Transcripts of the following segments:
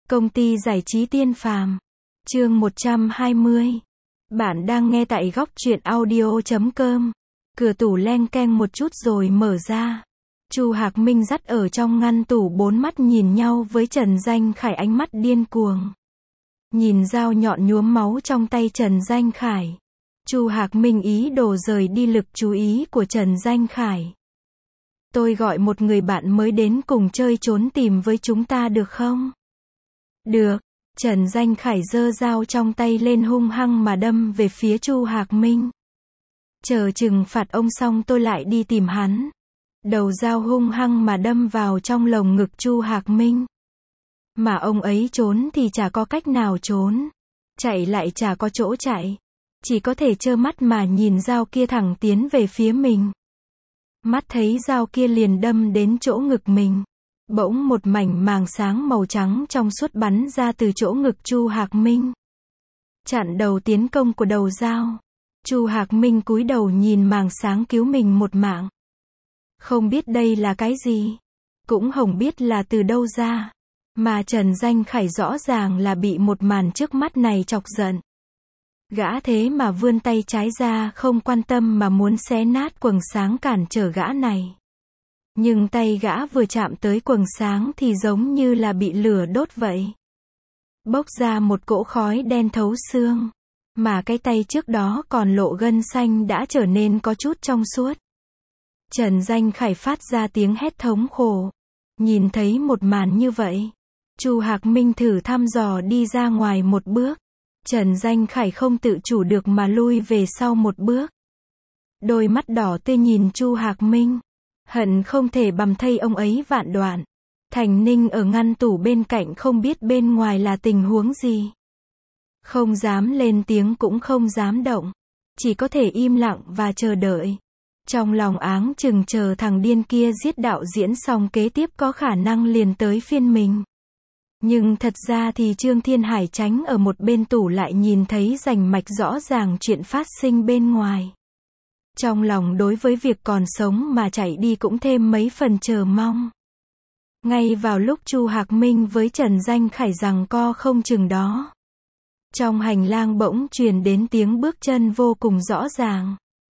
Công ty giải trí Tiên Phàm. Chương 120. Bạn đang nghe tại góc truyện audio.com. Cửa tủ leng keng một chút rồi mở ra. Chu Hạc Minh dắt ở trong ngăn tủ, bốn mắt nhìn nhau với Trần Danh Khải, ánh mắt điên cuồng. Nhìn dao nhọn nhuốm máu trong tay Trần Danh Khải, Chu Hạc Minh ý đồ rời đi lực chú ý của Trần Danh Khải. Tôi gọi một người bạn mới đến cùng chơi trốn tìm với chúng ta được không? Được. Trần Danh Khải giơ dao trong tay lên hung hăng mà đâm về phía Chu Hạc Minh. Chờ trừng phạt ông xong tôi lại đi tìm hắn. Đầu dao hung hăng mà đâm vào trong lồng ngực Chu Hạc Minh. Mà ông ấy trốn thì chả có cách nào trốn. Chạy lại chả có chỗ chạy. Chỉ có thể trơ mắt mà nhìn dao kia thẳng tiến về phía mình. Mắt thấy dao kia liền đâm đến chỗ ngực mình. Bỗng một mảnh màng sáng màu trắng trong suốt bắn ra từ chỗ ngực Chu Hạc Minh, chặn đầu tiến công của đầu dao. Chu Hạc Minh cúi đầu nhìn màng sáng cứu mình một mạng. Không biết đây là cái gì, cũng không biết là từ đâu ra. Mà Trần Danh Khải rõ ràng là bị một màn trước mắt này chọc giận. Gã thế mà vươn tay trái ra không quan tâm mà muốn xé nát quầng sáng cản trở gã này. Nhưng tay gã vừa chạm tới quầng sáng thì giống như là bị lửa đốt vậy. Bốc ra một cỗ khói đen thấu xương. Mà cái tay trước đó còn lộ gân xanh đã trở nên có chút trong suốt. Trần Danh Khải phát ra tiếng hét thống khổ. Nhìn thấy một màn như vậy, Chu Hạc Minh thử thăm dò đi ra ngoài một bước. Trần Danh Khải không tự chủ được mà lui về sau một bước. Đôi mắt đỏ tươi nhìn Chu Hạc Minh. Hận không thể bằm thây ông ấy vạn đoạn. Thành Ninh ở ngăn tủ bên cạnh không biết bên ngoài là tình huống gì. Không dám lên tiếng cũng không dám động. Chỉ có thể im lặng và chờ đợi. Trong lòng áng chừng chờ thằng điên kia giết đạo diễn xong kế tiếp có khả năng liền tới phiên mình. Nhưng thật ra thì Trương Thiên Hải tránh ở một bên tủ lại nhìn thấy rành mạch rõ ràng chuyện phát sinh bên ngoài. Trong lòng đối với việc còn sống mà chạy đi cũng thêm mấy phần chờ mong. Ngay vào lúc Chu Hạc Minh với Trần Danh Khải giằng co không chừng đó, trong hành lang bỗng truyền đến tiếng bước chân vô cùng rõ ràng.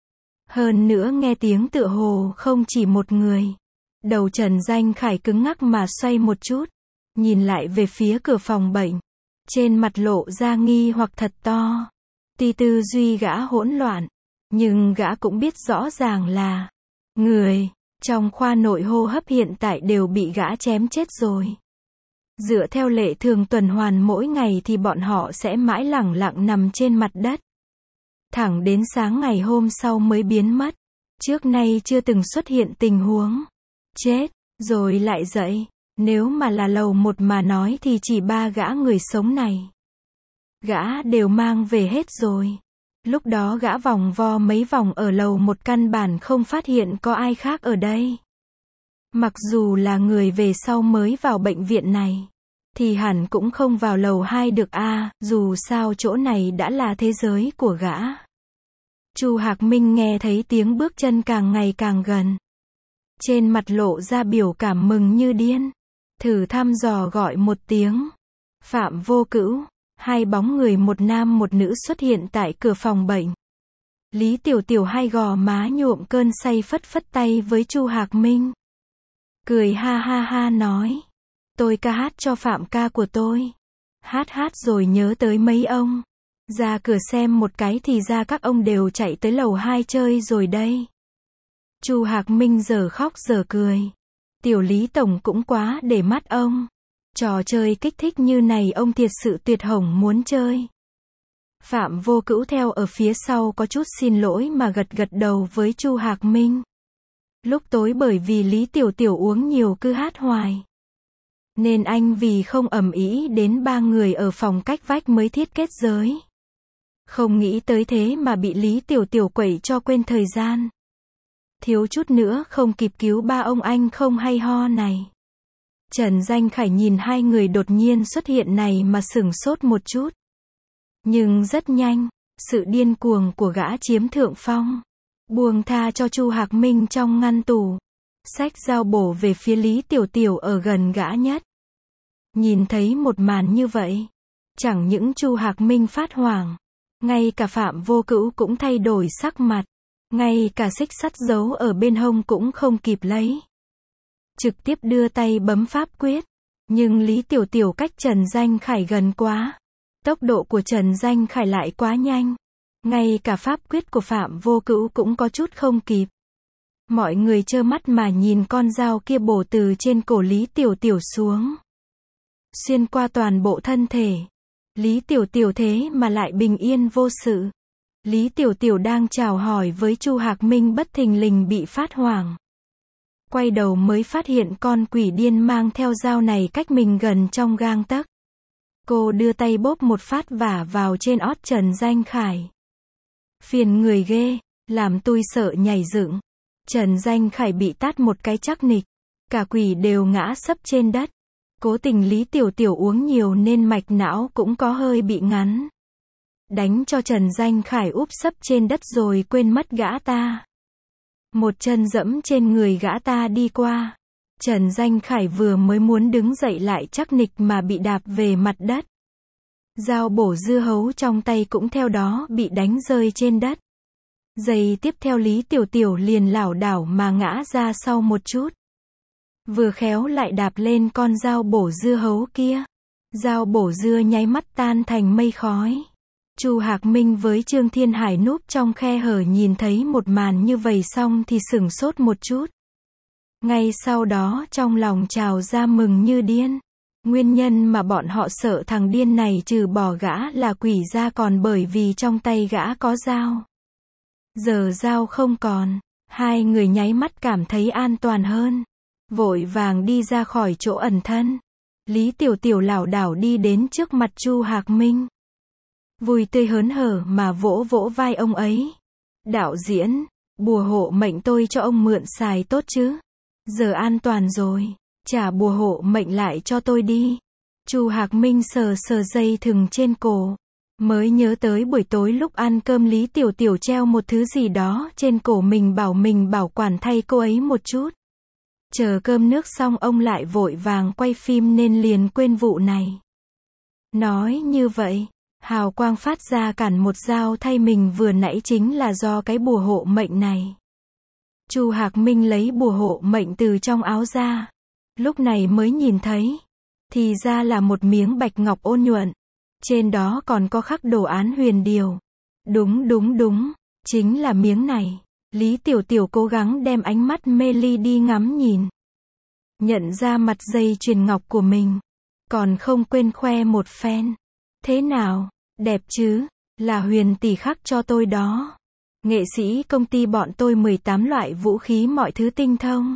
Hơn nữa nghe tiếng tựa hồ không chỉ một người. Đầu Trần Danh Khải cứng ngắc mà xoay một chút, nhìn lại về phía cửa phòng bệnh. Trên mặt lộ ra nghi hoặc thật to. Tư duy gã hỗn loạn. Nhưng gã cũng biết rõ ràng là người trong khoa nội hô hấp hiện tại đều bị gã chém chết rồi. Dựa theo lệ thường tuần hoàn mỗi ngày thì bọn họ sẽ mãi lẳng lặng nằm trên mặt đất. Thẳng đến sáng ngày hôm sau mới biến mất. Trước nay chưa từng xuất hiện tình huống chết rồi lại dậy. Nếu mà là lầu một mà nói thì chỉ 3 gã người sống này gã đều mang về hết rồi. Lúc đó gã vòng vo mấy vòng ở lầu một căn bản không phát hiện có ai khác ở đây. Mặc dù là người về sau mới vào bệnh viện này, thì hẳn cũng không vào lầu 2 được dù sao chỗ này đã là thế giới của gã. Chu Hạc Minh nghe thấy tiếng bước chân càng ngày càng gần. Trên mặt lộ ra biểu cảm mừng như điên. Thử thăm dò gọi một tiếng. Phạm Vô Cữu. 2 bóng người một nam một nữ xuất hiện tại cửa phòng bệnh. Lý Tiểu Tiểu hai gò má nhuộm cơn say phất phất tay với Chu Hạc Minh. Cười ha ha ha nói. Tôi ca hát cho Phạm ca của tôi. Hát rồi nhớ tới mấy ông. Ra cửa xem một cái thì ra các ông đều chạy tới lầu 2 chơi rồi đây. Chu Hạc Minh giờ khóc giờ cười. Tiểu Lý Tổng cũng quá để mắt ông. Trò chơi kích thích như này ông thiệt sự tuyệt hổng muốn chơi. Phạm Vô Cữu theo ở phía sau có chút xin lỗi mà gật gật đầu với Chu Hạc Minh. Lúc tối bởi vì Lý Tiểu Tiểu uống nhiều cứ hát hoài, nên anh vì không ầm ĩ đến 3 người ở phòng cách vách mới thiết kết giới. Không nghĩ tới thế mà bị Lý Tiểu Tiểu quẩy cho quên thời gian. Thiếu chút nữa không kịp cứu 3 ông anh không hay ho này. Trần Danh Khải nhìn 2 người đột nhiên xuất hiện này mà sửng sốt một chút. Nhưng rất nhanh, sự điên cuồng của gã chiếm thượng phong. Buông tha cho Chu Hạc Minh trong ngăn tủ. Xách dao bổ về phía Lý Tiểu Tiểu ở gần gã nhất. Nhìn thấy một màn như vậy, chẳng những Chu Hạc Minh phát hoảng, ngay cả Phạm Vô Cữu cũng thay đổi sắc mặt, ngay cả xích sắt giấu ở bên hông cũng không kịp lấy. Trực tiếp đưa tay bấm pháp quyết, nhưng Lý Tiểu Tiểu cách Trần Danh Khải gần quá. Tốc độ của Trần Danh Khải lại quá nhanh, ngay cả pháp quyết của Phạm Vô Cữu cũng có chút không kịp. Mọi người trơ mắt mà nhìn con dao kia bổ từ trên cổ Lý Tiểu Tiểu xuống, xuyên qua toàn bộ thân thể. Lý Tiểu Tiểu thế mà lại bình yên vô sự. Lý Tiểu Tiểu đang chào hỏi với Chu Hạc Minh bất thình lình bị phát hoảng. Quay đầu mới phát hiện con quỷ điên mang theo dao này cách mình gần trong gang tấc. Cô đưa tay bóp một phát vả vào trên ót Trần Danh Khải. Phiền người ghê, làm tôi sợ nhảy dựng. Trần Danh Khải bị tát một cái chắc nịch, cả quỷ đều ngã sấp trên đất. Cố tình Lý Tiểu Tiểu uống nhiều nên mạch não cũng có hơi bị ngắn. Đánh cho Trần Danh Khải úp sấp trên đất rồi quên mất gã ta. Một chân dẫm trên người gã ta đi qua. Trần Danh Khải vừa mới muốn đứng dậy lại chắc nịch mà bị đạp về mặt đất. Dao bổ dưa hấu trong tay cũng theo đó bị đánh rơi trên đất. Giây tiếp theo Lý Tiểu Tiểu liền lảo đảo mà ngã ra sau một chút. Vừa khéo lại đạp lên con dao bổ dưa hấu kia. Dao bổ dưa nháy mắt tan thành mây khói. Chu Hạc Minh với Trương Thiên Hải núp trong khe hở nhìn thấy một màn như vậy xong thì sửng sốt một chút. Ngay sau đó trong lòng trào ra mừng như điên. Nguyên nhân mà bọn họ sợ thằng điên này trừ bỏ gã là quỷ ra còn bởi vì trong tay gã có dao. Giờ dao không còn, hai người nháy mắt cảm thấy an toàn hơn. Vội vàng đi ra khỏi chỗ ẩn thân. Lý Tiểu Tiểu lảo đảo đi đến trước mặt Chu Hạc Minh. Vui tươi hớn hở mà vỗ vỗ vai ông ấy. Đạo diễn, bùa hộ mệnh tôi cho ông mượn xài tốt chứ. Giờ an toàn rồi, trả bùa hộ mệnh lại cho tôi đi. Chu Hạc Minh sờ sờ dây thừng trên cổ. Mới nhớ tới buổi tối lúc ăn cơm Lý Tiểu Tiểu treo một thứ gì đó trên cổ mình bảo quản thay cô ấy một chút. Chờ cơm nước xong ông lại vội vàng quay phim nên liền quên vụ này. Nói như vậy, hào quang phát ra cản một dao thay mình vừa nãy chính là do cái bùa hộ mệnh này. Chu Hạc Minh lấy bùa hộ mệnh từ trong áo ra. Lúc này mới nhìn thấy. Thì ra là một miếng bạch ngọc ôn nhuận. Trên đó còn có khắc đồ án huyền điều. Đúng. Chính là miếng này. Lý Tiểu Tiểu cố gắng đem ánh mắt mê ly đi ngắm nhìn. Nhận ra mặt dây chuyền ngọc của mình. Còn không quên khoe một phen. Thế nào? Đẹp chứ? Là Huyền tỷ khắc cho tôi đó. Nghệ sĩ công ty bọn tôi 18 loại vũ khí mọi thứ tinh thông.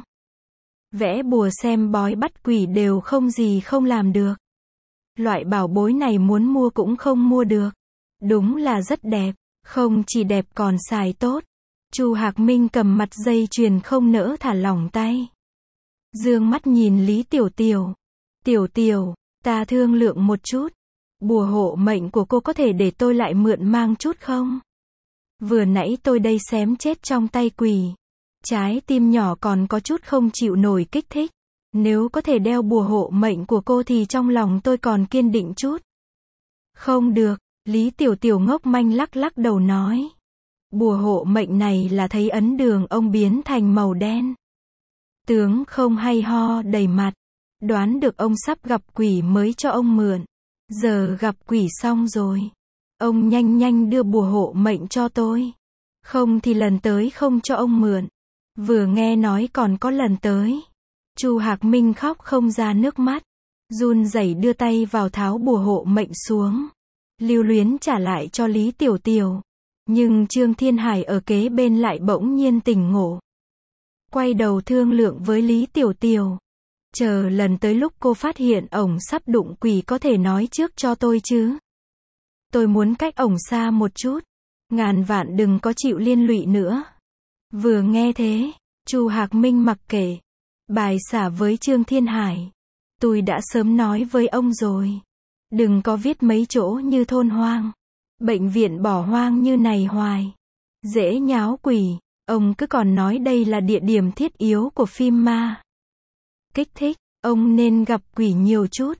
Vẽ bùa xem bói bắt quỷ đều không gì không làm được. Loại bảo bối này muốn mua cũng không mua được. Đúng là rất đẹp. Không chỉ đẹp còn xài tốt. Chu Hạc Minh cầm mặt dây chuyền không nỡ thả lỏng tay. Dương mắt nhìn Lý Tiểu Tiểu. Tiểu Tiểu, ta thương lượng một chút. Bùa hộ mệnh của cô có thể để tôi lại mượn mang chút không? Vừa nãy tôi đây xém chết trong tay quỷ. Trái tim nhỏ còn có chút không chịu nổi kích thích. Nếu có thể đeo bùa hộ mệnh của cô thì trong lòng tôi còn kiên định chút. Không được, Lý Tiểu Tiểu ngốc manh lắc đầu nói. Bùa hộ mệnh này là thấy ấn đường ông biến thành màu đen. Tướng không hay ho đầy mặt. Đoán được ông sắp gặp quỷ mới cho ông mượn. Giờ gặp quỷ xong rồi. Ông nhanh đưa bùa hộ mệnh cho tôi. Không thì lần tới không cho ông mượn. Vừa nghe nói còn có lần tới. Chu Hạc Minh khóc không ra nước mắt. Run rẩy đưa tay vào tháo bùa hộ mệnh xuống. Lưu luyến trả lại cho Lý Tiểu Tiểu. Nhưng Trương Thiên Hải ở kế bên lại bỗng nhiên tỉnh ngộ. Quay đầu thương lượng với Lý Tiểu Tiểu. Chờ lần tới lúc cô phát hiện ổng sắp đụng quỷ có thể nói trước cho tôi chứ. Tôi muốn cách ổng xa một chút. Ngàn vạn đừng có chịu liên lụy nữa. Vừa nghe thế, Chu Hạc Minh mặc kệ. Bài xả với Trương Thiên Hải. Tôi đã sớm nói với ông rồi. Đừng có viết mấy chỗ như thôn hoang. Bệnh viện bỏ hoang như này hoài. Dễ nháo quỷ. Ông cứ còn nói đây là địa điểm thiết yếu của phim ma. Kích thích, ông nên gặp quỷ nhiều chút.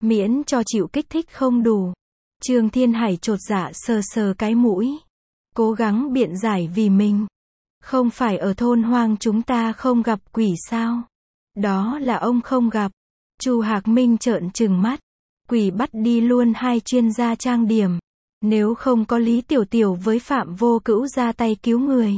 Miễn cho chịu kích thích không đủ. Trương Thiên Hải chột dạ sờ sờ cái mũi. Cố gắng biện giải vì mình. Không phải ở thôn hoang chúng ta không gặp quỷ sao? Đó là ông không gặp. Chu Hạc Minh trợn trừng mắt. Quỷ bắt đi luôn hai chuyên gia trang điểm. Nếu không có Lý Tiểu Tiểu với Phạm Vô Cữu ra tay cứu người,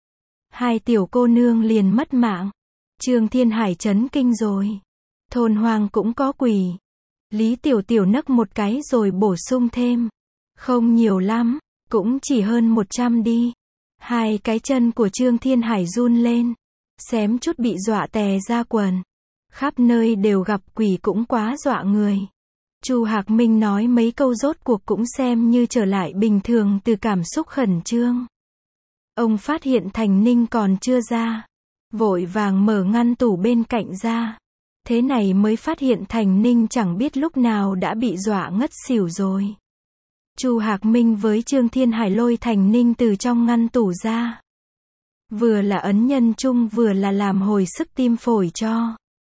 hai tiểu cô nương liền mất mạng. Trương Thiên Hải chấn kinh rồi. Thôn hoang cũng có quỷ. Lý Tiểu Tiểu nấc một cái rồi bổ sung thêm. Không nhiều lắm, cũng chỉ hơn 100 đi. Hai cái chân của Trương Thiên Hải run lên. Xém chút bị dọa tè ra quần. Khắp nơi đều gặp quỷ cũng quá dọa người. Chu Hạc Minh nói mấy câu rốt cuộc cũng xem như trở lại bình thường từ cảm xúc khẩn trương. Ông phát hiện Thành Ninh còn chưa ra. Vội vàng mở ngăn tủ bên cạnh ra. Thế này mới phát hiện Thành Ninh chẳng biết lúc nào đã bị dọa ngất xỉu rồi. Chu Hạc Minh với Trương Thiên Hải lôi Thành Ninh từ trong ngăn tủ ra. Vừa là ấn nhân trung vừa là làm hồi sức tim phổi cho.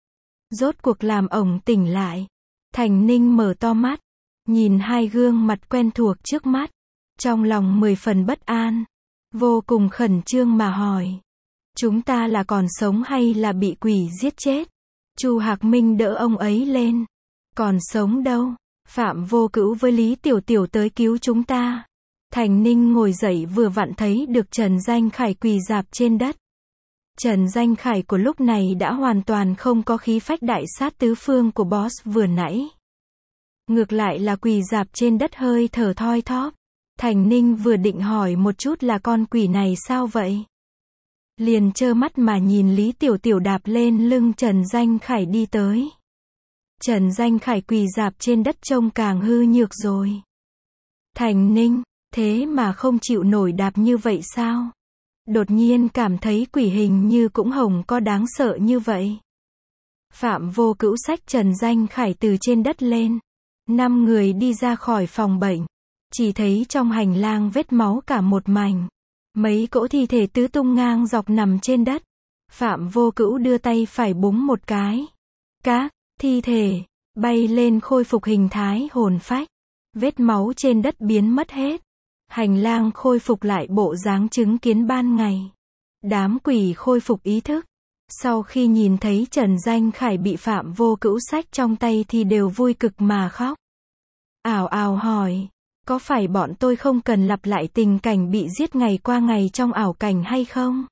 Rốt cuộc làm ổng tỉnh lại. Thành Ninh mở to mắt. Nhìn hai gương mặt quen thuộc trước mắt. Trong lòng 10 phần bất an. Vô cùng khẩn trương mà hỏi. Chúng ta là còn sống hay là bị quỷ giết chết? Chu Hạc Minh đỡ ông ấy lên. Còn sống đâu? Phạm Vô Cữu với Lý Tiểu Tiểu tới cứu chúng ta. Thành Ninh ngồi dậy vừa vặn thấy được Trần Danh Khải quỳ rạp trên đất. Trần Danh Khải của lúc này đã hoàn toàn không có khí phách đại sát tứ phương của boss vừa nãy. Ngược lại là quỳ rạp trên đất hơi thở thoi thóp. Thành Ninh vừa định hỏi một chút là con quỷ này sao vậy? Liền trơ mắt mà nhìn Lý Tiểu Tiểu đạp lên lưng Trần Danh Khải đi tới. Trần Danh Khải quỳ rạp trên đất trông càng hư nhược rồi. Thành Ninh, thế mà không chịu nổi đạp như vậy sao? Đột nhiên cảm thấy quỷ hình như cũng hồng có đáng sợ như vậy. Phạm Vô Cữu xách Trần Danh Khải từ trên đất lên. 5 người đi ra khỏi phòng bệnh. Chỉ thấy trong hành lang vết máu cả một mảnh. Mấy cỗ thi thể tứ tung ngang dọc nằm trên đất. Phạm Vô Cữu đưa tay phải búng một cái. Các thi thể bay lên khôi phục hình thái hồn phách. Vết máu trên đất biến mất hết. Hành lang khôi phục lại bộ dáng chứng kiến ban ngày. Đám quỷ khôi phục ý thức. Sau khi nhìn thấy Trần Danh Khải bị Phạm Vô Cữu xách trong tay thì đều vui cực mà khóc. Ào ào hỏi. Có phải bọn tôi không cần lặp lại tình cảnh bị giết ngày qua ngày trong ảo cảnh hay không?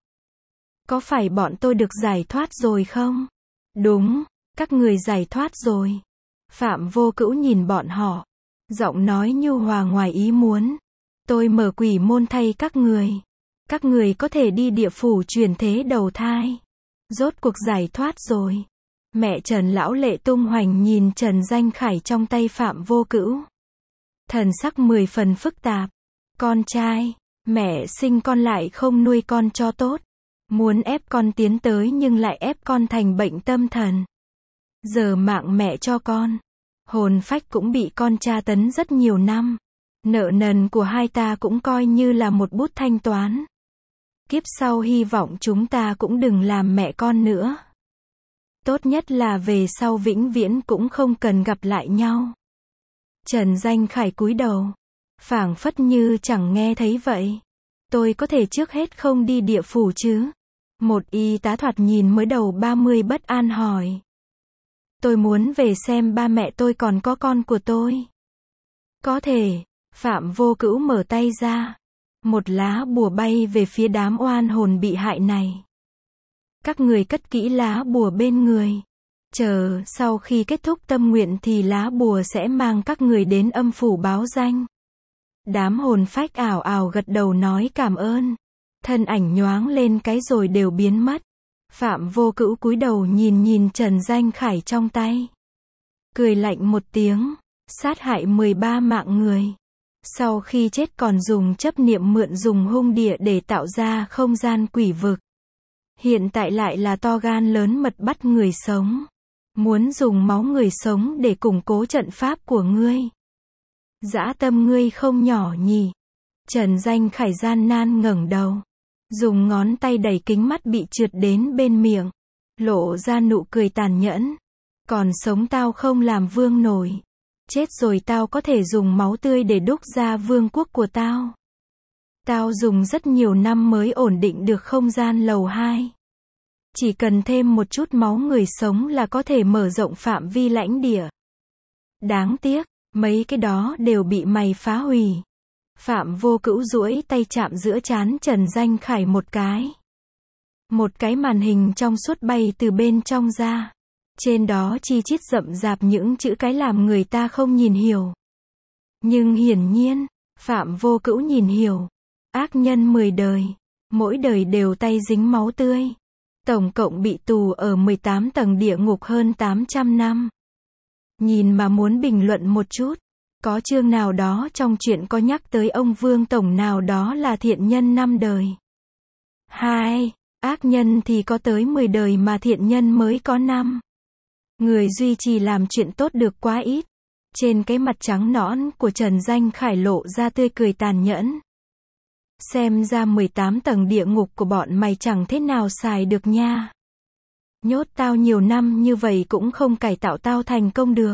Có phải bọn tôi được giải thoát rồi không? Đúng, các người giải thoát rồi. Phạm Vô Cữu nhìn bọn họ. Giọng nói nhu hòa ngoài ý muốn. Tôi mở quỷ môn thay các người. Các người có thể đi địa phủ chuyển thế đầu thai. Rốt cuộc giải thoát rồi. Mẹ Trần lão lệ tung hoành nhìn Trần Danh Khải trong tay Phạm Vô Cữu. Thần sắc 10 phần phức tạp. Con trai, mẹ sinh con lại không nuôi con cho tốt. Muốn ép con tiến tới nhưng lại ép con thành bệnh tâm thần. Giờ mạng mẹ cho con. Hồn phách cũng bị con tra tấn rất nhiều năm. Nợ nần của hai ta cũng coi như là một bút thanh toán. Kiếp sau hy vọng chúng ta cũng đừng làm mẹ con nữa. Tốt nhất là về sau vĩnh viễn cũng không cần gặp lại nhau. Trần Danh Khải cúi đầu. Phảng phất như chẳng nghe thấy vậy. Tôi có thể trước hết không đi địa phủ chứ? Một y tá thoạt nhìn mới đầu 30 bất an hỏi. Tôi muốn về xem ba mẹ tôi còn có con của tôi. Có thể. Phạm Vô Cữu mở tay ra. Một lá bùa bay về phía đám oan hồn bị hại này. Các người cất kỹ lá bùa bên người. Chờ sau khi kết thúc tâm nguyện thì lá bùa sẽ mang các người đến âm phủ báo danh. Đám hồn phách ảo ảo gật đầu nói cảm ơn. Thân ảnh nhoáng lên cái rồi đều biến mất. Phạm Vô Cữu cúi đầu nhìn Trần Danh Khải trong tay. Cười lạnh một tiếng. Sát hại 13 mạng người. Sau khi chết còn dùng chấp niệm mượn dùng hung địa để tạo ra không gian quỷ vực. Hiện tại lại là to gan lớn mật bắt người sống. Muốn dùng máu người sống để củng cố trận pháp của ngươi. Dã tâm ngươi không nhỏ nhỉ. Trần Danh Khải gian nan ngẩng đầu. Dùng ngón tay đẩy kính mắt bị trượt đến bên miệng. Lộ ra nụ cười tàn nhẫn. Còn sống tao không làm vương nổi. Chết rồi tao có thể dùng máu tươi để đúc ra vương quốc của tao. Tao dùng rất nhiều năm mới ổn định được không gian lầu 2. Chỉ cần thêm một chút máu người sống là có thể mở rộng phạm vi lãnh địa. Đáng tiếc, mấy cái đó đều bị mày phá hủy. Phạm Vô Cữu duỗi tay chạm giữa trán Trần Danh Khải một cái. Một cái màn hình trong suốt bay từ bên trong ra. Trên đó chi chít rậm rạp những chữ cái làm người ta không nhìn hiểu. Nhưng hiển nhiên, Phạm Vô Cữu nhìn hiểu. Ác nhân 10 đời. Mỗi đời đều tay dính máu tươi. Tổng cộng bị tù ở 18 tầng địa ngục hơn 800 năm. Nhìn mà muốn bình luận một chút. Có chương nào đó trong chuyện có nhắc tới ông Vương Tổng nào đó là thiện nhân 5 đời. 2. Ác nhân thì có tới 10 đời mà thiện nhân mới có 5. Người duy trì làm chuyện tốt được quá ít. Trên cái mặt trắng nõn của Trần Danh Khải lộ ra tươi cười tàn nhẫn. Xem ra 18 tầng địa ngục của bọn mày chẳng thế nào xài được nha. Nhốt tao nhiều năm như vậy cũng không cải tạo tao thành công được.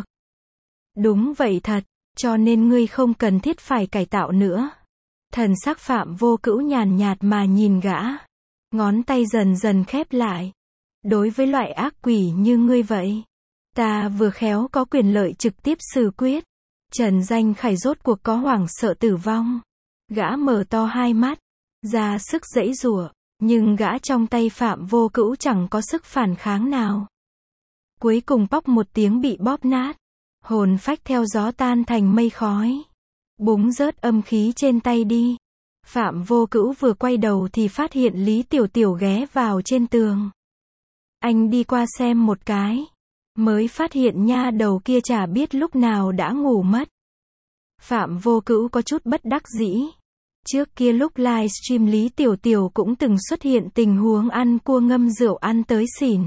Đúng vậy thật, cho nên ngươi không cần thiết phải cải tạo nữa. Thần sắc Phạm Vô Cữu nhàn nhạt mà nhìn gã. Ngón tay dần dần khép lại. Đối với loại ác quỷ như ngươi vậy, ta vừa khéo có quyền lợi trực tiếp xử quyết. Trần Danh Khải rốt cuộc có hoảng sợ tử vong. Gã mở to hai mắt, ra sức giãy giụa, nhưng gã trong tay Phạm Vô Cữu chẳng có sức phản kháng nào. Cuối cùng póc một tiếng bị bóp nát, hồn phách theo gió tan thành mây khói. Búng rớt âm khí trên tay đi. Phạm Vô Cữu vừa quay đầu thì phát hiện Lý Tiểu Tiểu ghé vào trên tường. Anh đi qua xem một cái, mới phát hiện nha đầu kia chả biết lúc nào đã ngủ mất. Phạm Vô Cữu có chút bất đắc dĩ. Trước kia lúc livestream Lý Tiểu Tiểu cũng từng xuất hiện tình huống ăn cua ngâm rượu ăn tới xỉn.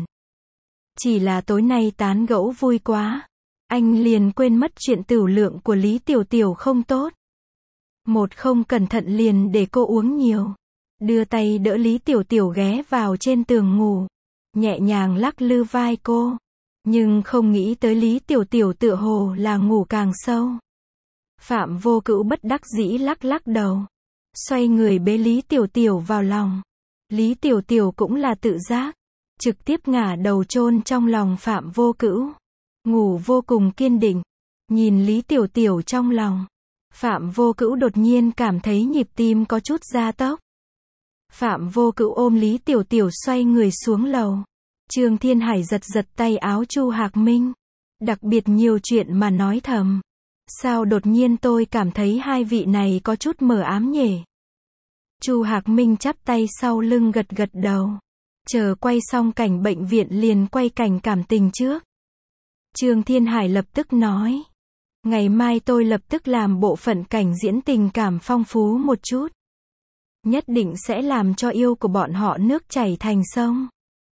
Chỉ là tối nay tán gẫu vui quá, anh liền quên mất chuyện tửu lượng của Lý Tiểu Tiểu không tốt. Một không cẩn thận liền để cô uống nhiều. Đưa tay đỡ Lý Tiểu Tiểu ghé vào trên tường ngủ. Nhẹ nhàng lắc lư vai cô. Nhưng không nghĩ tới Lý Tiểu Tiểu tựa hồ là ngủ càng sâu. Phạm Vô Cữu bất đắc dĩ lắc lắc đầu. Xoay người bế Lý Tiểu Tiểu vào lòng. Lý Tiểu Tiểu cũng là tự giác. Trực tiếp ngả đầu chôn trong lòng Phạm Vô Cữu. Ngủ vô cùng kiên định. Nhìn Lý Tiểu Tiểu trong lòng. Phạm Vô Cữu đột nhiên cảm thấy nhịp tim có chút gia tốc. Phạm Vô Cữu ôm Lý Tiểu Tiểu xoay người xuống lầu. Trương Thiên Hải giật giật tay áo Chu Hạc Minh. Đặc biệt nhiều chuyện mà nói thầm. Sao đột nhiên tôi cảm thấy hai vị này có chút mờ ám nhỉ? Chu Hạc Minh chắp tay sau lưng gật gật đầu. Chờ quay xong cảnh bệnh viện liền quay cảnh cảm tình trước. Trương Thiên Hải lập tức nói. Ngày mai tôi lập tức làm bộ phận cảnh diễn tình cảm phong phú một chút. Nhất định sẽ làm cho yêu của bọn họ nước chảy thành sông.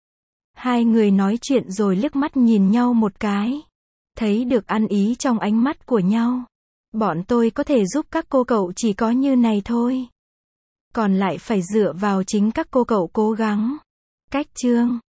Hai người nói chuyện rồi liếc mắt nhìn nhau một cái. Thấy được ăn ý trong ánh mắt của nhau. Bọn tôi có thể giúp các cô cậu chỉ có như này thôi. Còn lại phải dựa vào chính các cô cậu cố gắng. Cách chương